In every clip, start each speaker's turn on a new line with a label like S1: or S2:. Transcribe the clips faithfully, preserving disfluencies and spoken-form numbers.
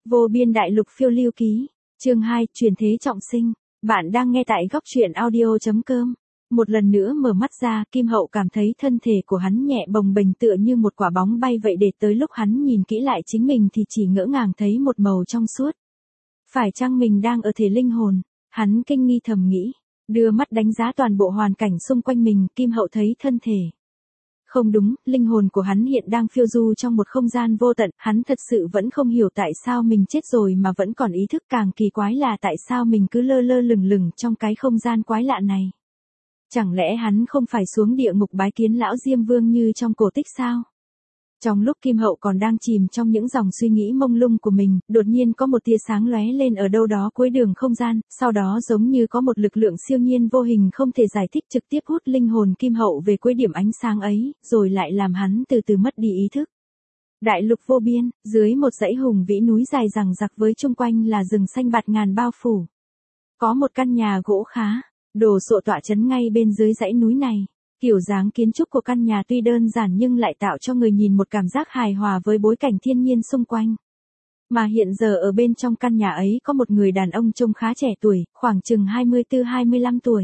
S1: Vô biên đại lục phiêu lưu ký, chương hai, truyền thế trọng sinh. Bạn đang nghe tại góc truyện audio chấm com. Một lần nữa mở mắt ra, Kim Hậu cảm thấy thân thể của hắn nhẹ bồng bềnh tựa như một quả bóng bay vậy, để tới lúc hắn nhìn kỹ lại chính mình thì chỉ ngỡ ngàng thấy một màu trong suốt. Phải chăng mình đang ở thể linh hồn? Hắn kinh nghi thầm nghĩ, đưa mắt đánh giá toàn bộ hoàn cảnh xung quanh mình, Kim Hậu thấy thân thể. Không đúng, linh hồn của hắn hiện đang phiêu du trong một không gian vô tận, hắn thật sự vẫn không hiểu tại sao mình chết rồi mà vẫn còn ý thức, càng kỳ quái là tại sao mình cứ lơ lơ lửng lửng trong cái không gian quái lạ này. Chẳng lẽ hắn không phải xuống địa ngục bái kiến lão Diêm Vương như trong cổ tích sao? Trong lúc Kim Hậu còn đang chìm trong những dòng suy nghĩ mông lung của mình, đột nhiên có một tia sáng lóe lên ở đâu đó cuối đường không gian, sau đó giống như có một lực lượng siêu nhiên vô hình không thể giải thích trực tiếp hút linh hồn Kim Hậu về cuối điểm ánh sáng ấy, rồi lại làm hắn từ từ mất đi ý thức. Đại lục vô biên, dưới một dãy hùng vĩ núi dài dằng dặc với chung quanh là rừng xanh bạt ngàn bao phủ. Có một căn nhà gỗ khá, đồ sộ tọa trấn ngay bên dưới dãy núi này. Kiểu dáng kiến trúc của căn nhà tuy đơn giản nhưng lại tạo cho người nhìn một cảm giác hài hòa với bối cảnh thiên nhiên xung quanh. Mà hiện giờ ở bên trong căn nhà ấy có một người đàn ông trông khá trẻ tuổi, khoảng chừng hai mươi tư hai mươi lăm tuổi.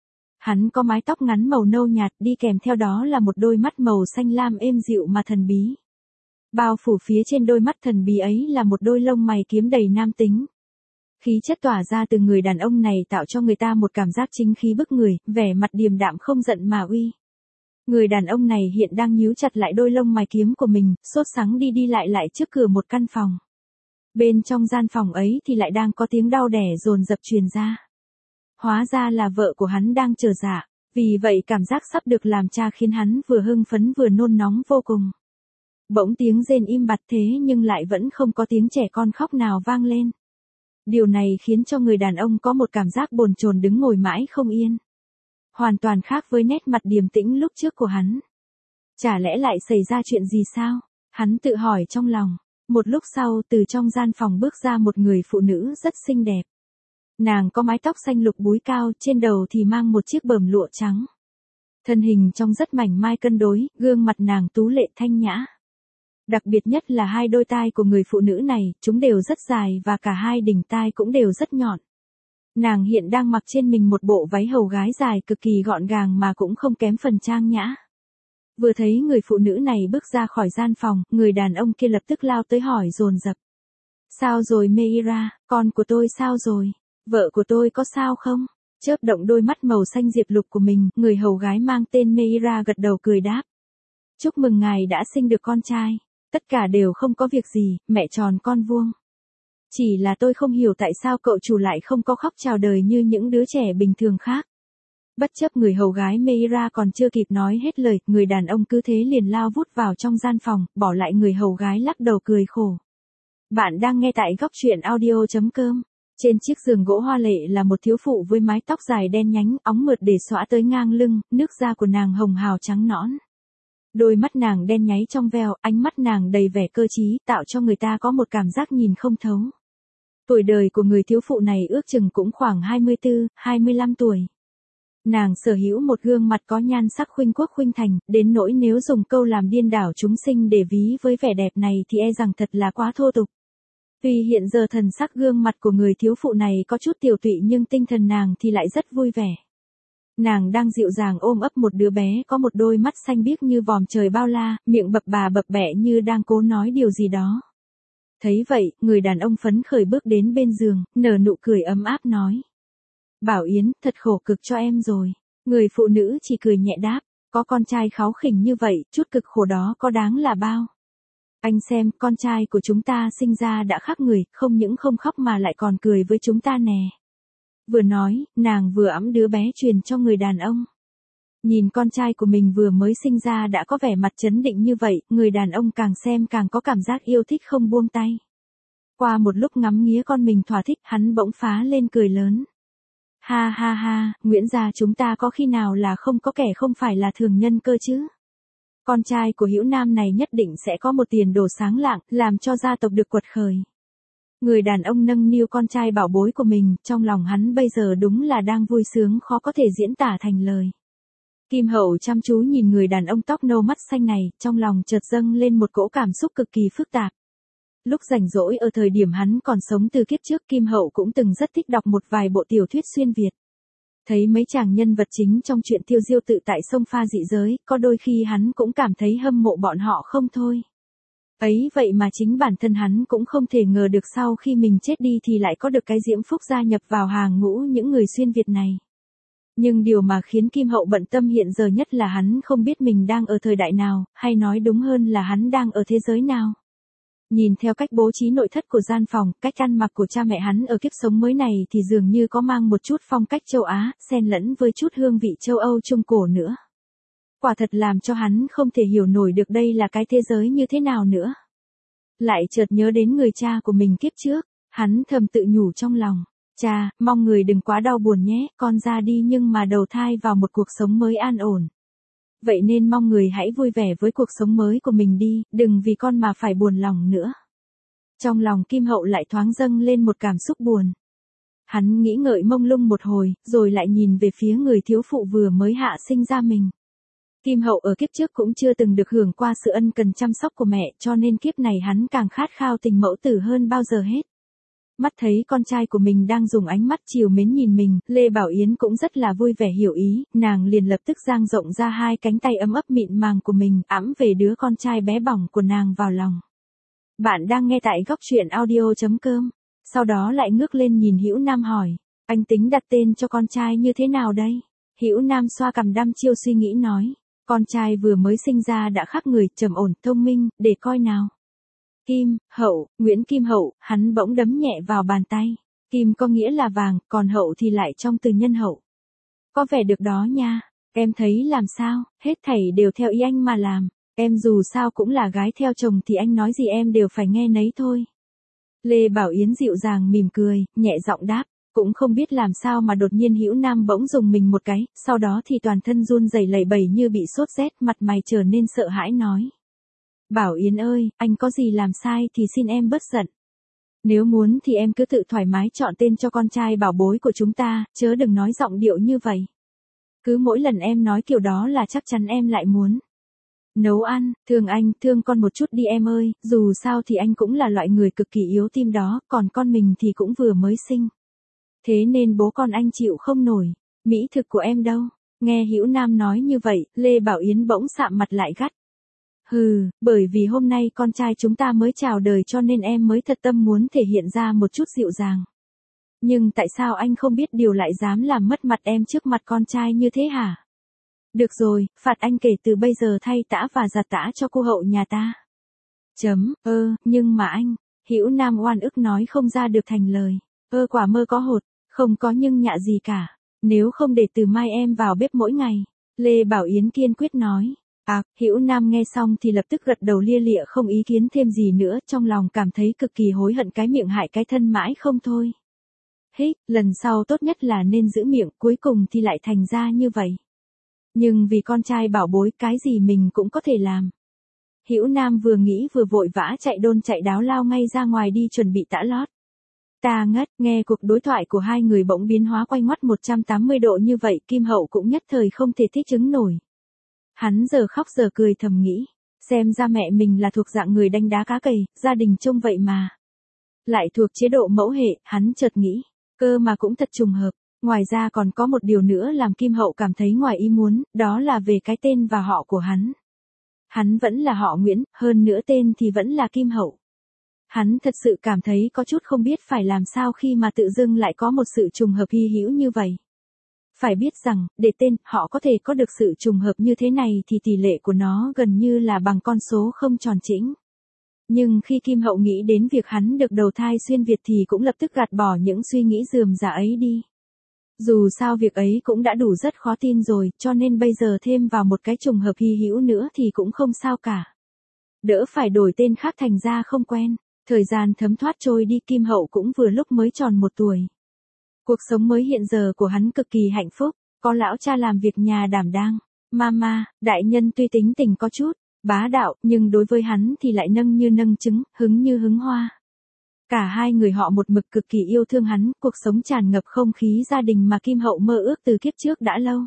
S1: Hắn có mái tóc ngắn màu nâu nhạt, đi kèm theo đó là một đôi mắt màu xanh lam êm dịu mà thần bí. Bao phủ phía trên đôi mắt thần bí ấy là một đôi lông mày kiếm đầy nam tính. Khí chất tỏa ra từ người đàn ông này tạo cho người ta một cảm giác chính khí bức người, vẻ mặt điềm đạm không giận mà uy. Người đàn ông này hiện đang nhíu chặt lại đôi lông mày kiếm của mình, sốt sắng đi đi lại lại trước cửa một căn phòng. Bên trong gian phòng ấy thì lại đang có tiếng đau đẻ dồn dập truyền ra. Hóa ra là vợ của hắn đang chờ dạ, vì vậy cảm giác sắp được làm cha khiến hắn vừa hưng phấn vừa nôn nóng vô cùng. Bỗng tiếng rên im bặt thế nhưng lại vẫn không có tiếng trẻ con khóc nào vang lên. Điều này khiến cho người đàn ông có một cảm giác bồn chồn đứng ngồi mãi không yên. Hoàn toàn khác với nét mặt điềm tĩnh lúc trước của hắn. Chả lẽ lại xảy ra chuyện gì sao? Hắn tự hỏi trong lòng. Một lúc sau, từ trong gian phòng bước ra một người phụ nữ rất xinh đẹp. Nàng có mái tóc xanh lục búi cao, trên đầu thì mang một chiếc bờm lụa trắng. Thân hình trông rất mảnh mai cân đối, gương mặt nàng tú lệ thanh nhã. Đặc biệt nhất là hai đôi tai của người phụ nữ này, chúng đều rất dài và cả hai đỉnh tai cũng đều rất nhọn. Nàng hiện đang mặc trên mình một bộ váy hầu gái dài cực kỳ gọn gàng mà cũng không kém phần trang nhã. Vừa thấy người phụ nữ này bước ra khỏi gian phòng, người đàn ông kia lập tức lao tới hỏi dồn dập. Sao rồi Meira, con của tôi sao rồi? Vợ của tôi có sao không? Chớp động đôi mắt màu xanh diệp lục của mình, người hầu gái mang tên Meira gật đầu cười đáp. Chúc mừng ngài đã sinh được con trai. Tất cả đều không có việc gì, mẹ tròn con vuông. Chỉ là tôi không hiểu tại sao cậu chủ lại không có khóc chào đời như những đứa trẻ bình thường khác. Bất chấp người hầu gái Meira còn chưa kịp nói hết lời, người đàn ông cứ thế liền lao vút vào trong gian phòng, bỏ lại người hầu gái lắc đầu cười khổ. Bạn đang nghe tại góc truyện audio chấm com. Trên chiếc giường gỗ hoa lệ là một thiếu phụ với mái tóc dài đen nhánh, óng mượt để xõa tới ngang lưng, nước da của nàng hồng hào trắng nõn. Đôi mắt nàng đen nháy trong veo, ánh mắt nàng đầy vẻ cơ trí, tạo cho người ta có một cảm giác nhìn không thấu. Tuổi đời của người thiếu phụ này ước chừng cũng khoảng hai mươi tư, hai mươi lăm tuổi. Nàng sở hữu một gương mặt có nhan sắc khuynh quốc khuynh thành, đến nỗi nếu dùng câu làm điên đảo chúng sinh để ví với vẻ đẹp này thì e rằng thật là quá thô tục. Tuy hiện giờ thần sắc gương mặt của người thiếu phụ này có chút tiều tụy nhưng tinh thần nàng thì lại rất vui vẻ. Nàng đang dịu dàng ôm ấp một đứa bé có một đôi mắt xanh biếc như vòm trời bao la, miệng bập bà bập bẹ như đang cố nói điều gì đó. Thấy vậy, người đàn ông phấn khởi bước đến bên giường, nở nụ cười ấm áp nói. Bảo Yến, thật khổ cực cho em rồi. Người phụ nữ chỉ cười nhẹ đáp, có con trai kháu khỉnh như vậy, chút cực khổ đó có đáng là bao. Anh xem, con trai của chúng ta sinh ra đã khác người, không những không khóc mà lại còn cười với chúng ta nè. Vừa nói, nàng vừa ẵm đứa bé truyền cho người đàn ông. Nhìn con trai của mình vừa mới sinh ra đã có vẻ mặt trấn định như vậy, người đàn ông càng xem càng có cảm giác yêu thích không buông tay. Qua một lúc ngắm nghía con mình thỏa thích, hắn bỗng phá lên cười lớn. Ha ha ha, Nguyễn gia chúng ta có khi nào là không có kẻ không phải là thường nhân cơ chứ? Con trai của Hữu Nam này nhất định sẽ có một tiền đồ sáng lạng, làm cho gia tộc được quật khởi. Người đàn ông nâng niu con trai bảo bối của mình, trong lòng hắn bây giờ đúng là đang vui sướng khó có thể diễn tả thành lời. Kim Hậu chăm chú nhìn người đàn ông tóc nâu mắt xanh này, trong lòng chợt dâng lên một cỗ cảm xúc cực kỳ phức tạp. Lúc rảnh rỗi ở thời điểm hắn còn sống từ kiếp trước, Kim Hậu cũng từng rất thích đọc một vài bộ tiểu thuyết xuyên Việt. Thấy mấy chàng nhân vật chính trong truyện tiêu diêu tự tại sông pha dị giới, có đôi khi hắn cũng cảm thấy hâm mộ bọn họ không thôi. Ấy vậy mà chính bản thân hắn cũng không thể ngờ được sau khi mình chết đi thì lại có được cái Diễm Phúc gia nhập vào hàng ngũ những người xuyên Việt này. Nhưng điều mà khiến Kim Hậu bận tâm hiện giờ nhất là hắn không biết mình đang ở thời đại nào, hay nói đúng hơn là hắn đang ở thế giới nào. Nhìn theo cách bố trí nội thất của gian phòng, cách ăn mặc của cha mẹ hắn ở kiếp sống mới này thì dường như có mang một chút phong cách châu Á, xen lẫn với chút hương vị châu Âu Trung Cổ nữa. Quả thật làm cho hắn không thể hiểu nổi được đây là cái thế giới như thế nào nữa. Lại chợt nhớ đến người cha của mình kiếp trước, hắn thầm tự nhủ trong lòng. Cha, mong người đừng quá đau buồn nhé, con ra đi nhưng mà đầu thai vào một cuộc sống mới an ổn. Vậy nên mong người hãy vui vẻ với cuộc sống mới của mình đi, đừng vì con mà phải buồn lòng nữa. Trong lòng Kim Hậu lại thoáng dâng lên một cảm xúc buồn. Hắn nghĩ ngợi mông lung một hồi, rồi lại nhìn về phía người thiếu phụ vừa mới hạ sinh ra mình. Kim Hậu ở kiếp trước cũng chưa từng được hưởng qua sự ân cần chăm sóc của mẹ, cho nên kiếp này hắn càng khát khao tình mẫu tử hơn bao giờ hết. Mắt thấy con trai của mình đang dùng ánh mắt trìu mến nhìn mình, Lê Bảo Yến cũng rất là vui vẻ hiểu ý, nàng liền lập tức dang rộng ra hai cánh tay ấm ấp mịn màng của mình, ẵm về đứa con trai bé bỏng của nàng vào lòng. Bạn đang nghe tại góc truyện audio chấm com. Sau đó lại ngước lên nhìn Hữu Nam hỏi, anh tính đặt tên cho con trai như thế nào đây? Hữu Nam xoa cằm đăm chiêu suy nghĩ nói, con trai vừa mới sinh ra đã khác người, trầm ổn, thông minh, để coi nào. Kim, Hậu, Nguyễn Kim Hậu, hắn bỗng đấm nhẹ vào bàn tay. Kim có nghĩa là vàng, còn Hậu thì lại trong từ nhân hậu. Có vẻ được đó nha, em thấy làm sao, hết thảy đều theo ý anh mà làm. Em dù sao cũng là gái theo chồng thì anh nói gì em đều phải nghe nấy thôi. Lê Bảo Yến dịu dàng mỉm cười, nhẹ giọng đáp, cũng không biết làm sao mà đột nhiên Hữu Nam bỗng dùng mình một cái, sau đó thì toàn thân run rẩy lẩy bẩy như bị sốt rét, mặt mày trở nên sợ hãi nói. Bảo Yến ơi, anh có gì làm sai thì xin em bớt giận. Nếu muốn thì em cứ tự thoải mái chọn tên cho con trai bảo bối của chúng ta, chớ đừng nói giọng điệu như vậy. Cứ mỗi lần em nói kiểu đó là chắc chắn em lại muốn nấu ăn, thương anh, thương con một chút đi em ơi, dù sao thì anh cũng là loại người cực kỳ yếu tim đó, còn con mình thì cũng vừa mới sinh. Thế nên bố con anh chịu không nổi, mỹ thực của em đâu. Nghe Hữu Nam nói như vậy, Lê Bảo Yến bỗng sạm mặt lại gắt. Hừ, bởi vì hôm nay con trai chúng ta mới chào đời cho nên em mới thật tâm muốn thể hiện ra một chút dịu dàng. Nhưng tại sao anh không biết điều lại dám làm mất mặt em trước mặt con trai như thế hả? Được rồi, phạt anh kể từ bây giờ thay tã và giặt tã cho cô Hậu nhà ta. Chấm, ơ, nhưng mà anh, Hữu Nam oan ức nói không ra được thành lời. Ơ quả mơ có hột, không có nhưng nhạ gì cả. Nếu không để từ mai em vào bếp mỗi ngày. Lê Bảo Yến kiên quyết nói. À, Hữu Nam nghe xong thì lập tức gật đầu lia lịa không ý kiến thêm gì nữa, trong lòng cảm thấy cực kỳ hối hận cái miệng hại cái thân mãi không thôi. Hích, lần sau tốt nhất là nên giữ miệng, cuối cùng thì lại thành ra như vậy. Nhưng vì con trai bảo bối cái gì mình cũng có thể làm. Hữu Nam vừa nghĩ vừa vội vã chạy đôn chạy đáo lao ngay ra ngoài đi chuẩn bị tã lót. Ta ngất, nghe cuộc đối thoại của hai người bỗng biến hóa quay ngoắt một trăm tám mươi độ như vậy, Kim Hậu cũng nhất thời không thể thích ứng nổi. Hắn giờ khóc giờ cười thầm nghĩ, xem ra mẹ mình là thuộc dạng người đánh đá cá cầy, gia đình trông vậy mà. Lại thuộc chế độ mẫu hệ, hắn chợt nghĩ, cơ mà cũng thật trùng hợp. Ngoài ra còn có một điều nữa làm Kim Hậu cảm thấy ngoài ý muốn, đó là về cái tên và họ của hắn. Hắn vẫn là họ Nguyễn, hơn nữa tên thì vẫn là Kim Hậu. Hắn thật sự cảm thấy có chút không biết phải làm sao khi mà tự dưng lại có một sự trùng hợp hy hữu như vậy. Phải biết rằng, để tên, họ có thể có được sự trùng hợp như thế này thì tỷ lệ của nó gần như là bằng con số không tròn chỉnh. Nhưng khi Kim Hậu nghĩ đến việc hắn được đầu thai xuyên Việt thì cũng lập tức gạt bỏ những suy nghĩ rườm rà ấy đi. Dù sao việc ấy cũng đã đủ rất khó tin rồi, cho nên bây giờ thêm vào một cái trùng hợp hy hữu nữa thì cũng không sao cả. Đỡ phải đổi tên khác thành ra không quen. Thời gian thấm thoát trôi đi, Kim Hậu cũng vừa lúc mới tròn một tuổi. Cuộc sống mới hiện giờ của hắn cực kỳ hạnh phúc, có lão cha làm việc nhà đảm đang. Mama, đại nhân tuy tính tình có chút bá đạo, nhưng đối với hắn thì lại nâng như nâng trứng, hứng như hứng hoa. Cả hai người họ một mực cực kỳ yêu thương hắn, cuộc sống tràn ngập không khí gia đình mà Kim Hậu mơ ước từ kiếp trước đã lâu.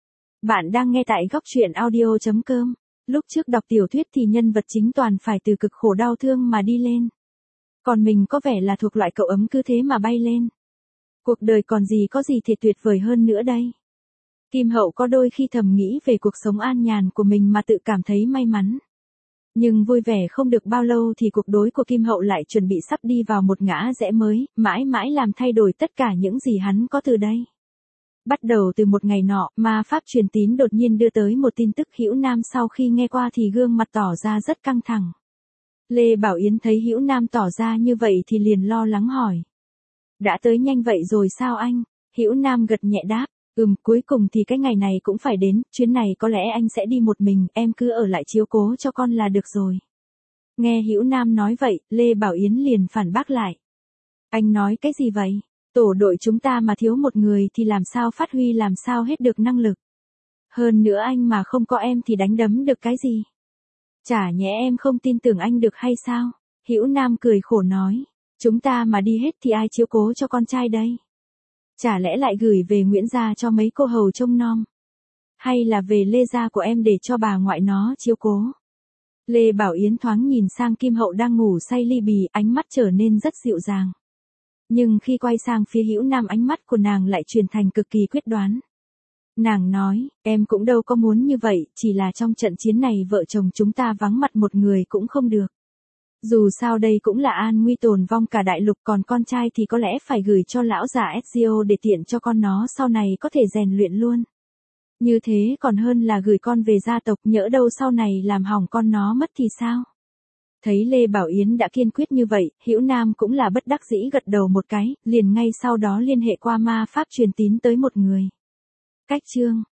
S1: Bạn đang nghe tại góc truyện audio chấm com. Lúc trước đọc tiểu thuyết thì nhân vật chính toàn phải từ cực khổ đau thương mà đi lên. Còn mình có vẻ là thuộc loại cậu ấm cứ thế mà bay lên. Cuộc đời còn gì có gì thì tuyệt vời hơn nữa đây. Kim Hậu có đôi khi thầm nghĩ về cuộc sống an nhàn của mình mà tự cảm thấy may mắn. Nhưng vui vẻ không được bao lâu thì cuộc đối của Kim Hậu lại chuẩn bị sắp đi vào một ngã rẽ mới, mãi mãi làm thay đổi tất cả những gì hắn có từ đây. Bắt đầu từ một ngày nọ, ma pháp truyền tín đột nhiên đưa tới một tin tức. Hữu Nam sau khi nghe qua thì gương mặt tỏ ra rất căng thẳng. Lê Bảo Yến thấy Hữu Nam tỏ ra như vậy thì liền lo lắng hỏi. Đã tới nhanh vậy rồi sao anh? Hữu Nam gật nhẹ đáp. Ừm, cuối cùng thì cái ngày này cũng phải đến, chuyến này có lẽ anh sẽ đi một mình, em cứ ở lại chiếu cố cho con là được rồi. Nghe Hữu Nam nói vậy, Lê Bảo Yến liền phản bác lại. Anh nói cái gì vậy? Tổ đội chúng ta mà thiếu một người thì làm sao phát huy làm sao hết được năng lực. Hơn nữa anh mà không có em thì đánh đấm được cái gì? Chả nhẽ em không tin tưởng anh được hay sao? Hữu Nam cười khổ nói. Chúng ta mà đi hết thì ai chiếu cố cho con trai đây? Chả lẽ lại gửi về Nguyễn gia cho mấy cô hầu trông nom? Hay là về Lê gia của em để cho bà ngoại nó chiếu cố? Lê Bảo Yến thoáng nhìn sang Kim Hậu đang ngủ say ly bì, ánh mắt trở nên rất dịu dàng. Nhưng khi quay sang phía Hữu Nam, ánh mắt của nàng lại chuyển thành cực kỳ quyết đoán. Nàng nói, em cũng đâu có muốn như vậy, chỉ là trong trận chiến này vợ chồng chúng ta vắng mặt một người cũng không được. Dù sao đây cũng là an nguy tồn vong cả đại lục, còn con trai thì có lẽ phải gửi cho lão già Ezio để tiện cho con nó sau này có thể rèn luyện luôn. Như thế còn hơn là gửi con về gia tộc, nhỡ đâu sau này làm hỏng con nó mất thì sao? Thấy Lê Bảo Yến đã kiên quyết như vậy, Hữu Nam cũng là bất đắc dĩ gật đầu một cái, liền ngay sau đó liên hệ qua ma pháp truyền tín tới một người. Cách chương